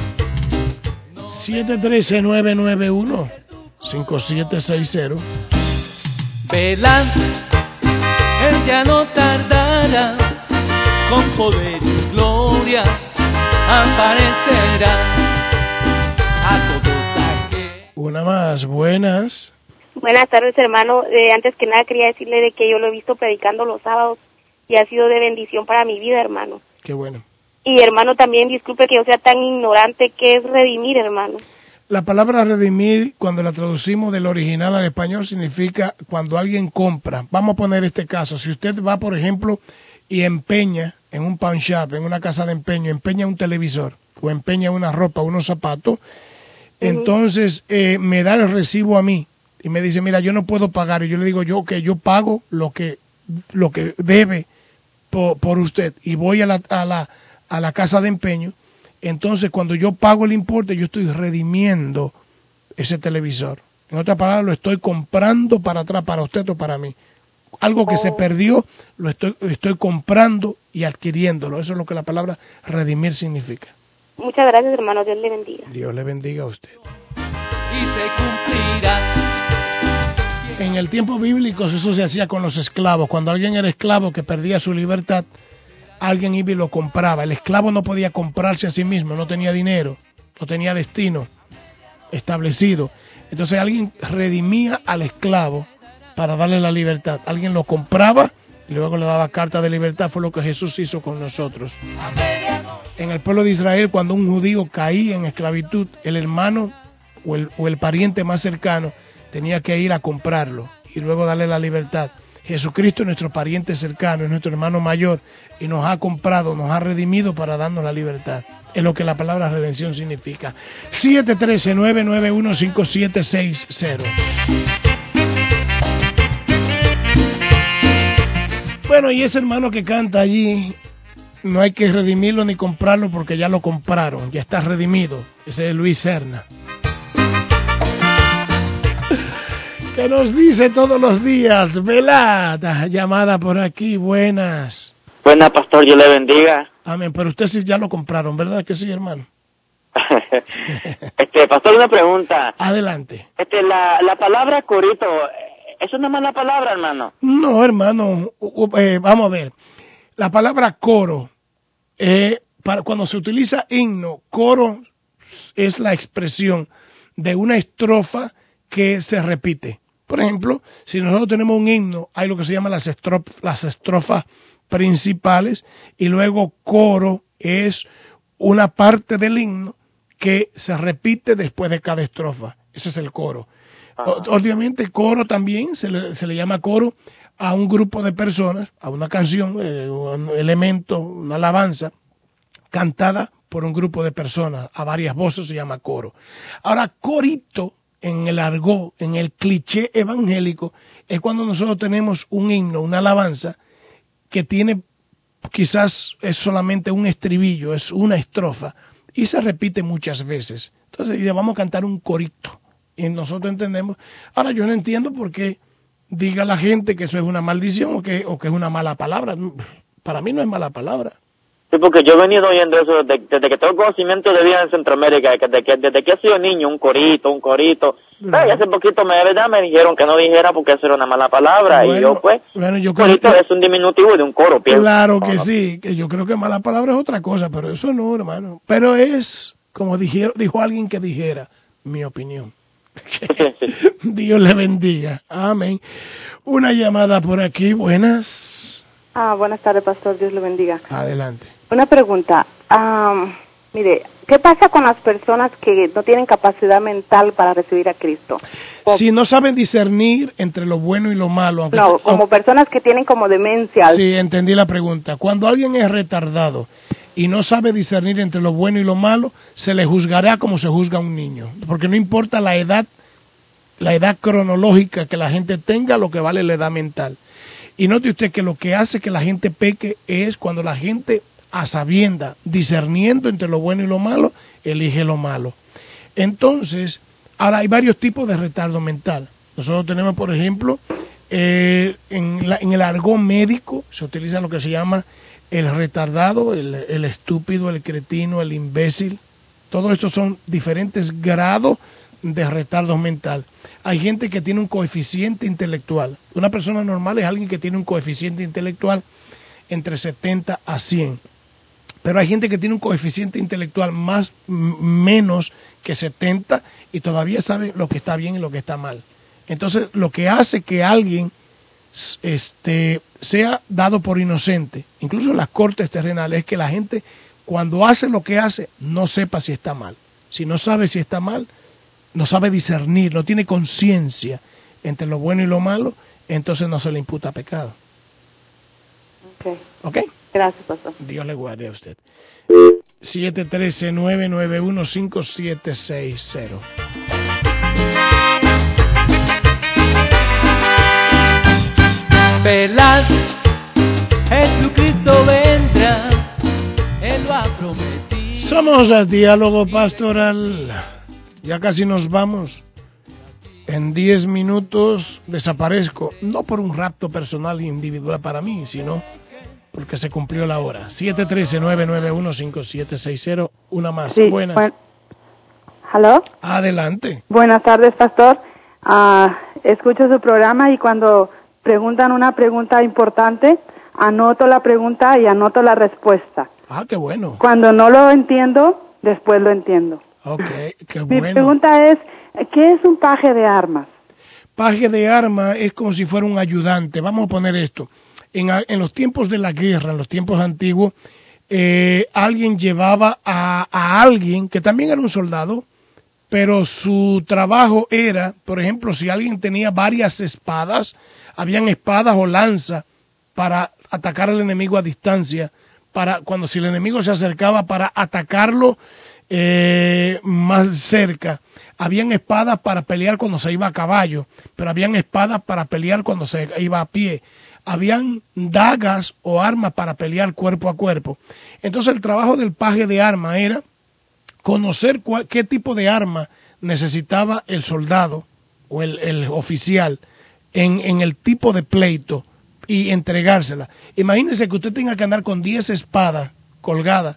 siete uno tres, nueve nueve uno, cinco siete seis cero. Velad, Él ya no tardará, con poder y gloria aparecerá a todos aquellos. Una más, buenas. Buenas tardes, hermano. Eh, antes que nada quería decirle de que yo lo he visto predicando los sábados y ha sido de bendición para mi vida, hermano. Qué bueno. Y hermano, también disculpe que yo sea tan ignorante, ¿qué es redimir, hermano? La palabra redimir, cuando la traducimos del original al español, significa cuando alguien compra. Vamos a poner este caso. Si usted va, por ejemplo, y empeña en un pawn shop, en una casa de empeño, empeña un televisor, o empeña una ropa, unos zapatos, uh-huh. entonces eh, me da el recibo a mí, y me dice, mira, yo no puedo pagar. Y yo le digo, yo que yo pago lo que lo que debe por, por usted, y voy a la... A la a la casa de empeño, entonces cuando yo pago el importe, yo estoy redimiendo ese televisor. En otras palabras, lo estoy comprando para atrás, para usted o para mí. Algo que oh. se perdió, lo estoy, lo estoy comprando y adquiriéndolo. Eso es lo que la palabra redimir significa. Muchas gracias, hermano. Dios le bendiga. Dios le bendiga a usted. Y se cumplirá. En el tiempo bíblico eso se hacía con los esclavos. Cuando alguien era esclavo que perdía su libertad, alguien iba y lo compraba. El esclavo no podía comprarse a sí mismo, no tenía dinero, no tenía destino establecido. Entonces alguien redimía al esclavo para darle la libertad. Alguien lo compraba y luego le daba carta de libertad. Fue lo que Jesús hizo con nosotros. En el pueblo de Israel, cuando un judío caía en esclavitud, el hermano o el, o el pariente más cercano tenía que ir a comprarlo y luego darle la libertad. Jesucristo es nuestro pariente cercano, es nuestro hermano mayor y nos ha comprado, nos ha redimido para darnos la libertad. Es lo que la palabra redención significa. siete uno tres, nueve nueve uno, cinco siete seis cero. Bueno, y ese hermano que canta allí, no hay que redimirlo ni comprarlo porque ya lo compraron, ya está redimido. Ese es Luis Serna, que nos dice todos los días, velada, llamada por aquí, buenas. Buenas, pastor, yo le bendiga. Amén, pero usted sí ya lo compraron, ¿verdad que sí, hermano? este, pastor, una pregunta. Adelante. Este, la, la palabra corito, ¿es una mala palabra, hermano? No, hermano, eh, vamos a ver. La palabra coro, eh, para, cuando se utiliza himno, coro es la expresión de una estrofa que se repite. Por ejemplo, si nosotros tenemos un himno, hay lo que se llama las, estrof, las estrofas principales y luego coro es una parte del himno que se repite después de cada estrofa. Ese es el coro. O, obviamente coro también se le, se le llama coro a un grupo de personas, a una canción, eh, un elemento, una alabanza cantada por un grupo de personas, a varias voces se llama coro. Ahora, corito en el argot, en el cliché evangélico, es cuando nosotros tenemos un himno, una alabanza, que tiene, quizás es solamente un estribillo, es una estrofa, y se repite muchas veces. Entonces, ya vamos a cantar un corito, y nosotros entendemos. Ahora, yo no entiendo por qué diga la gente que eso es una maldición o que, o que es una mala palabra. Para mí no es mala palabra. Sí, porque yo he venido oyendo eso desde, desde que tengo conocimiento de vida en Centroamérica, desde que, desde que he sido niño, un corito, un corito. No. Ay, hace poquito me, ¿verdad? me dijeron que no dijera porque eso era una mala palabra. Bueno, y yo, pues, bueno, yo corito que... es un diminutivo de un coro, pienso. Claro que sí, que yo creo que mala palabra es otra cosa, pero eso no, hermano. Pero es, como dijeron, dijo alguien que dijera, mi opinión. Dios le bendiga. Amén. Una llamada por aquí, buenas. Ah, buenas tardes, pastor, Dios le bendiga. Adelante. Una pregunta, um, mire, ¿qué pasa con las personas que no tienen capacidad mental para recibir a Cristo? O, si no saben discernir entre lo bueno y lo malo. Aunque no, como oh, personas que tienen como demencia. Sí, entendí la pregunta. Cuando alguien es retardado y no sabe discernir entre lo bueno y lo malo, se le juzgará como se juzga a un niño, porque no importa la edad, la edad cronológica que la gente tenga, lo que vale la edad mental. Y note usted que lo que hace que la gente peque es cuando la gente, a sabienda, discerniendo entre lo bueno y lo malo, elige lo malo. Entonces, ahora hay varios tipos de retardo mental. Nosotros tenemos, por ejemplo, eh, en, la, en el argot médico se utiliza lo que se llama el retardado, el, el estúpido, el cretino, el imbécil. Todos estos son diferentes grados de retardo mental. Hay gente que tiene un coeficiente intelectual. Una persona normal es alguien que tiene un coeficiente intelectual entre setenta a cien. Pero hay gente que tiene un coeficiente intelectual más menos que setenta y todavía sabe lo que está bien y lo que está mal. Entonces, lo que hace que alguien este, sea dado por inocente, incluso en las cortes terrenales, es que la gente, cuando hace lo que hace, no sepa si está mal. Si no sabe si está mal, no sabe discernir, no tiene conciencia entre lo bueno y lo malo, entonces no se le imputa pecado. Ok. ¿Ok? Gracias, pastor. Dios le guarde a usted. siete uno tres, nueve nueve uno, cinco siete seis cero. Velas, Jesucristo vendrá, Él lo ha prometido. Somos a Diálogo Pastoral. Ya casi nos vamos. En diez minutos desaparezco, no por un rapto personal e individual para mí, sino porque se cumplió la hora. siete uno tres, nueve nueve uno, cinco siete seis cero. Una más. Sí, Buenas. Buen... ¿Aló? Adelante. Buenas tardes, pastor. Uh, escucho su programa y cuando preguntan una pregunta importante, anoto la pregunta y anoto la respuesta. Ah, qué bueno. Cuando no lo entiendo, después lo entiendo. Ok, qué Mi bueno. pregunta es, ¿qué es un paje de armas? Paje de arma es como si fuera un ayudante. Vamos a poner esto. En, en los tiempos de la guerra, en los tiempos antiguos, eh, alguien llevaba a, a alguien que también era un soldado, pero su trabajo era, por ejemplo, si alguien tenía varias espadas, habían espadas o lanzas para atacar al enemigo a distancia, para cuando si el enemigo se acercaba para atacarlo eh, más cerca. Habían espadas para pelear cuando se iba a caballo, pero habían espadas para pelear cuando se iba a pie. Habían dagas o armas para pelear cuerpo a cuerpo. Entonces el trabajo del paje de arma era conocer cuál, qué tipo de arma necesitaba el soldado o el, el oficial en, en el tipo de pleito y entregársela. Imagínese que usted tenga que andar con diez espadas colgadas,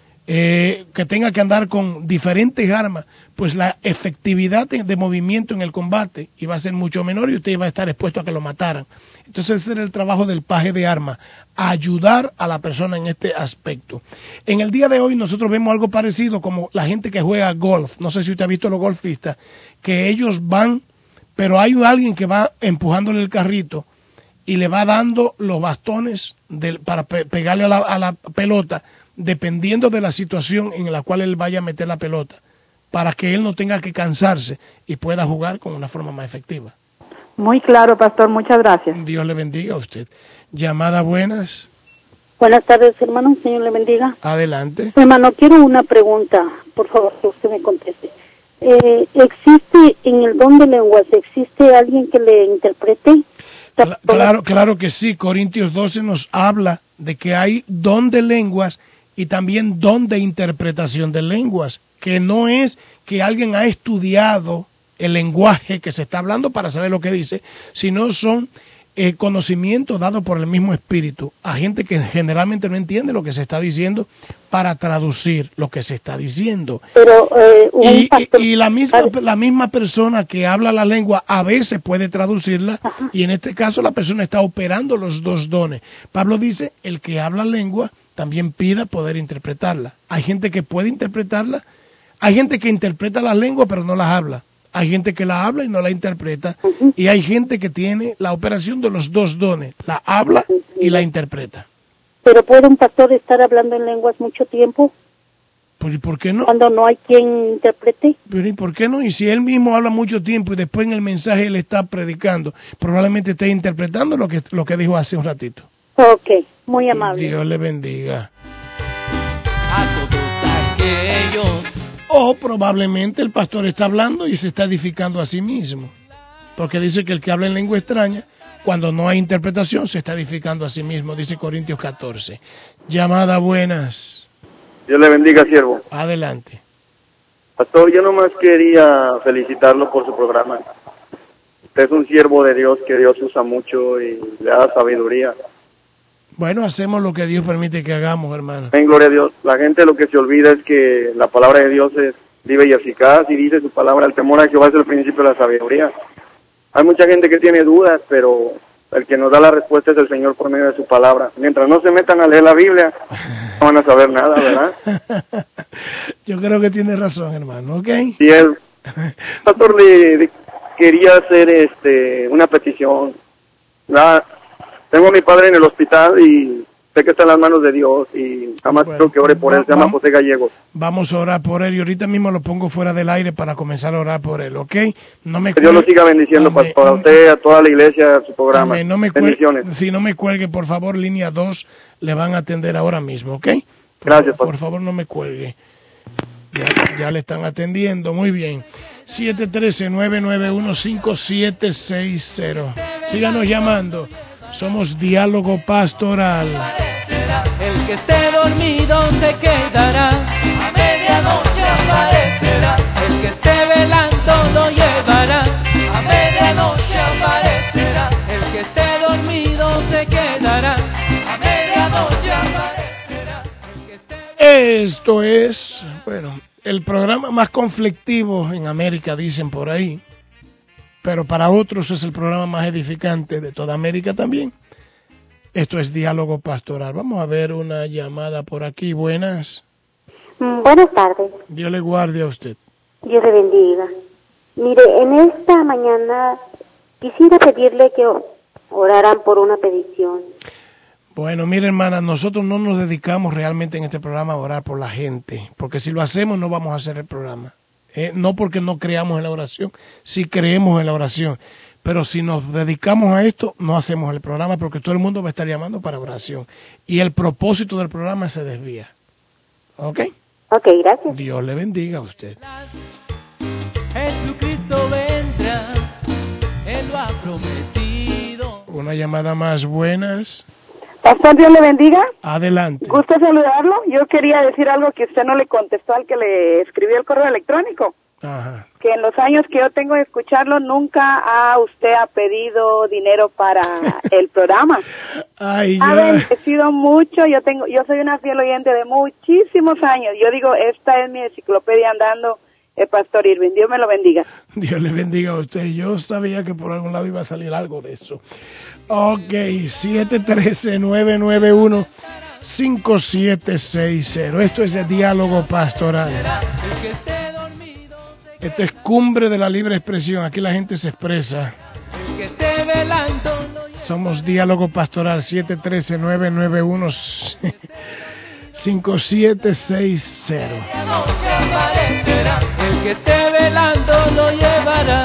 eh, que tenga que andar con diferentes armas, pues la efectividad de, de movimiento en el combate iba a ser mucho menor y usted iba a estar expuesto a que lo mataran. Entonces ese era el trabajo del paje de armas, ayudar a la persona en este aspecto. En el día de hoy nosotros vemos algo parecido como la gente que juega golf. No sé si usted ha visto los golfistas, que ellos van, pero hay alguien que va empujándole el carrito y le va dando los bastones del, para pe pegarle a la, a la pelota, dependiendo de la situación en la cual él vaya a meter la pelota, para que él no tenga que cansarse y pueda jugar con una forma más efectiva. Muy claro, pastor, muchas gracias. Dios le bendiga a usted. Llamada buenas. Buenas tardes, hermano, Señor le bendiga. Adelante. Hermano, quiero una pregunta, por favor, que usted me conteste. Eh, ¿Existe en el don de lenguas, existe alguien que le interprete? Claro, claro que sí. Corintios doce nos habla de que hay don de lenguas y también don de interpretación de lenguas, que no es que alguien ha estudiado el lenguaje que se está hablando para saber lo que dice, sino son eh, conocimientos dados por el mismo Espíritu a gente que generalmente no entiende lo que se está diciendo para traducir lo que se está diciendo. Pero, eh, un y, pastor... y la misma la misma persona que habla la lengua a veces puede traducirla. Ajá. Y en este caso la persona está operando los dos dones. Pablo dice, el que habla lengua también pida poder interpretarla. Hay gente que puede interpretarla, hay gente que interpreta la lengua pero no las habla. Hay gente que la habla y no la interpreta, uh-huh. Y hay gente que tiene la operación de los dos dones, la habla uh-huh. y la interpreta. ¿Pero puede un pastor estar hablando en lenguas mucho tiempo? Pues, ¿y por qué no? Cuando no hay quien interprete. Pero ¿y por qué no? Y si él mismo habla mucho tiempo y después en el mensaje él está predicando, probablemente esté interpretando lo que, lo que dijo hace un ratito. Ok, muy amable. Dios le bendiga. A todos aquellos. O probablemente el pastor está hablando y se está edificando a sí mismo. Porque dice que el que habla en lengua extraña, cuando no hay interpretación, se está edificando a sí mismo, dice Corintios catorce. Llamada buenas. Dios le bendiga, siervo. Adelante. Pastor, yo nomás quería felicitarlo por su programa. Usted es un siervo de Dios que Dios usa mucho y le da sabiduría. Bueno, hacemos lo que Dios permite que hagamos, hermano. En gloria a Dios. La gente lo que se olvida es que la palabra de Dios es viva y eficaz y dice su palabra, el temor a Jehová es el principio de la sabiduría. Hay mucha gente que tiene dudas, pero el que nos da la respuesta es el Señor por medio de su palabra. Mientras no se metan a leer la Biblia, no van a saber nada, ¿verdad? Yo creo que tiene razón, hermano, ¿ok? Sí, el pastor le, le quería hacer este una petición. Nada. Tengo a mi padre en el hospital y sé que está en las manos de Dios y jamás bueno, creo que ore por él, se llama José Gallegos. Vamos a orar por él y ahorita mismo lo pongo fuera del aire para comenzar a orar por él, ¿ok? No me que Dios lo siga bendiciendo, amén, pastor, a usted, a toda la iglesia, a su programa. Amén, no me bendiciones. Si no me cuelgue, por favor, línea dos, le van a atender ahora mismo, ¿ok? Por, Gracias, pastor. Por favor, no me cuelgue. Ya, ya le están atendiendo, muy bien. siete uno tres, nueve nueve uno, cinco siete seis cero. Síganos llamando. Somos Diálogo Pastoral. El que esté dormido se quedará, a medianoche aparecerá. El que esté velando lo llevará, a medianoche aparecerá. El que esté dormido se quedará, a medianoche aparecerá. El que esté... Esto es, bueno, el programa más conflictivo en América, dicen por ahí. Pero para otros es el programa más edificante de toda América también. Esto es Diálogo Pastoral. Vamos a ver una llamada por aquí. Buenas. Mm, buenas tardes. Dios le guarde a usted. Dios le bendiga. Mire, en esta mañana quisiera pedirle que oraran por una petición. Bueno, mire, hermana, nosotros no nos dedicamos realmente en este programa a orar por la gente, porque si lo hacemos no vamos a hacer el programa. Eh, no porque no creamos en la oración, sí creemos en la oración, pero si nos dedicamos a esto, no hacemos el programa porque todo el mundo va a estar llamando para oración. Y el propósito del programa se desvía. ¿Ok? Ok, gracias. Dios le bendiga a usted. Jesucristo vendrá, Él lo ha prometido. Una llamada más, buenas. Pastor, Dios le bendiga. Adelante. ¿Gusta saludarlo? Yo quería decir algo que usted no le contestó al que le escribió el correo electrónico. Ajá. Que en los años que yo tengo de escucharlo, nunca ha usted ha pedido dinero para el programa. Ay, ha ya. bendecido mucho. Yo tengo, yo soy una fiel oyente de muchísimos años. Yo digo, esta es mi enciclopedia andando, el Pastor Irving. Dios me lo bendiga. Dios le bendiga a usted. Yo sabía que por algún lado iba a salir algo de eso. Ok, siete uno tres, nueve nueve uno, cinco siete seis cero. Esto es el Diálogo Pastoral. Esta es cumbre de la libre expresión. Aquí la gente se expresa. Somos Diálogo Pastoral. siete uno tres, nueve nueve uno, cinco siete seis cero. El que esté velando lo llevará.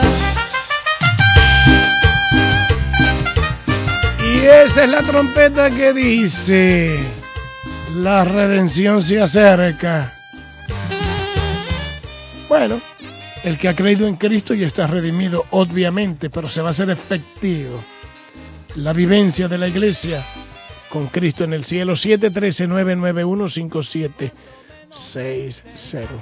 Y esa es la trompeta que dice: la redención se acerca. Bueno, el que ha creído en Cristo ya está redimido, obviamente, pero se va a hacer efectivo la vivencia de la iglesia con Cristo en el cielo. siete uno tres, nueve nueve uno, cinco siete seis cero.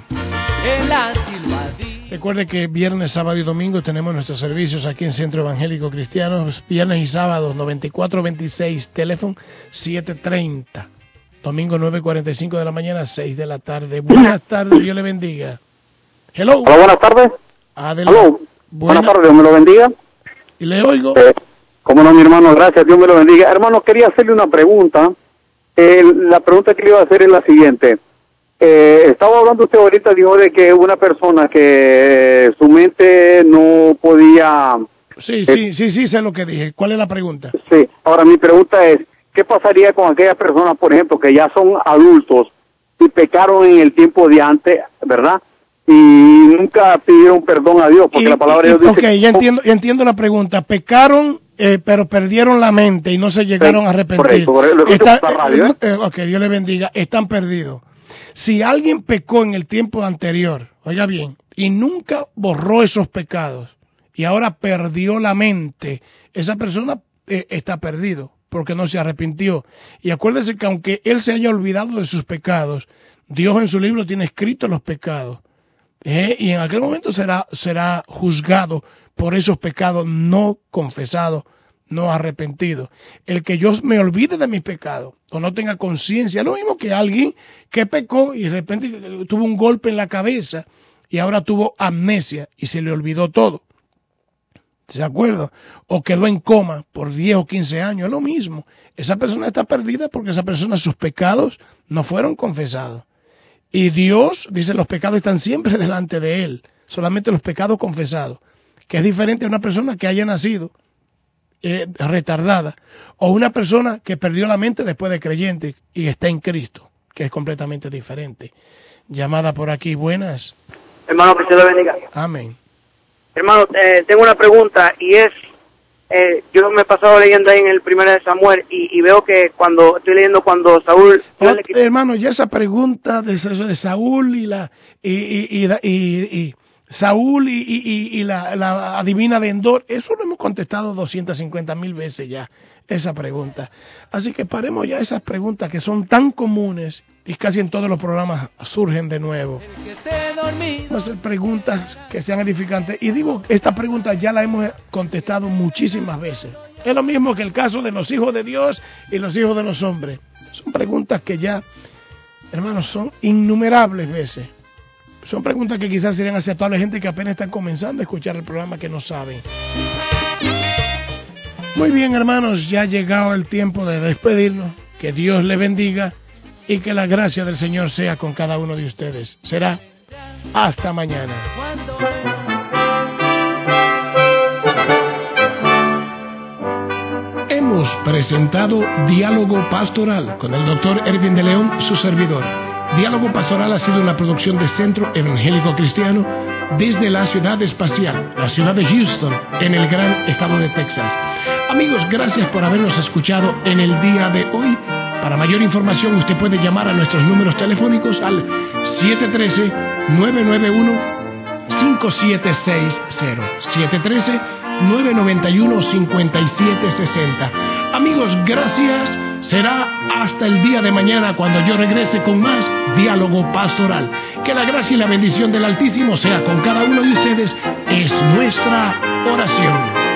Recuerde que viernes, sábado y domingo tenemos nuestros servicios aquí en Centro Evangélico Cristiano. Viernes y sábados noventa y cuatro veintiséis, teléfono siete treinta. Domingo nueve cuarenta y cinco de la mañana, seis de la tarde. Buenas tardes, Dios le bendiga. Hello. Hola, buenas tardes. Adelante. Hello. Buenas tardes, Dios me lo bendiga. Y le oigo. Eh, Cómo no, mi hermano, gracias, Dios me lo bendiga. Hermano, quería hacerle una pregunta. Eh, la pregunta que le iba a hacer es la siguiente. Eh, estaba hablando usted ahorita, dijo de que una persona que su mente no podía... Sí, eh, sí, sí, sí, sé lo que dije. ¿Cuál es la pregunta? Sí, ahora mi pregunta es, ¿qué pasaría con aquellas personas, por ejemplo, que ya son adultos y pecaron en el tiempo de antes, ¿verdad? Y nunca pidieron perdón a Dios, porque y, la palabra de y, Dios dice... Ok, ya entiendo, ya entiendo la pregunta. Pecaron, eh, pero perdieron la mente y no se llegaron sí, a arrepentir. Correcto, correcto. Está, la radio, ¿eh? Eh, ok, Dios le bendiga. Están perdidos. Si alguien pecó en el tiempo anterior, oiga bien, y nunca borró esos pecados, y ahora perdió la mente, esa persona eh, está perdido, porque no se arrepintió. Y acuérdese que aunque él se haya olvidado de sus pecados, Dios en su libro tiene escritos los pecados. Eh, y en aquel momento será, será juzgado por esos pecados no confesados, no arrepentidos. El que yo me olvide de mis pecados o no tenga conciencia, es lo mismo que alguien que pecó y de repente tuvo un golpe en la cabeza y ahora tuvo amnesia y se le olvidó todo. ¿Se acuerda? O quedó en coma por diez o quince años, es lo mismo. Esa persona está perdida porque esa persona, sus pecados no fueron confesados. Y Dios dice, los pecados están siempre delante de Él, solamente los pecados confesados, que es diferente a una persona que haya nacido eh, retardada, o una persona que perdió la mente después de creyente y está en Cristo, que es completamente diferente. Llamada por aquí, buenas. Hermano, que se lo bendiga. Amén. Hermano, eh, tengo una pregunta y es, eh, yo me he pasado leyendo ahí en el primero de Samuel y, y veo que cuando estoy leyendo cuando Saúl... Oh, hermano, ya esa pregunta de, de Saúl y la y, y, y, y, y Saúl y, y, y la, la adivina de Endor, eso lo hemos contestado doscientas cincuenta mil veces ya, esa pregunta. Así que paremos ya esas preguntas que son tan comunes y casi en todos los programas surgen de nuevo. Vamos a hacer preguntas que sean edificantes. Y digo, esta pregunta ya la hemos contestado muchísimas veces. Es lo mismo que el caso de los hijos de Dios y los hijos de los hombres. Son preguntas que ya, hermanos, son innumerables veces. Son preguntas que quizás serían aceptables a gente que apenas está comenzando a escuchar el programa, que no saben. Muy bien, hermanos, ya ha llegado el tiempo de despedirnos. Que Dios le bendiga y que la gracia del Señor sea con cada uno de ustedes. Será hasta mañana. Hemos presentado Diálogo Pastoral con el doctor Erwin de León, su servidor. Diálogo Pastoral ha sido una producción de Centro Evangélico Cristiano desde la ciudad espacial, la ciudad de Houston, en el gran estado de Texas. Amigos, gracias por habernos escuchado en el día de hoy. Para mayor información, usted puede llamar a nuestros números telefónicos al siete uno tres, nueve nueve uno, cinco siete seis cero, siete uno tres, nueve nueve uno, cinco siete seis cero. Amigos, gracias. Será hasta el día de mañana cuando yo regrese con más Diálogo Pastoral. Que la gracia y la bendición del Altísimo sea con cada uno de ustedes. Es nuestra oración.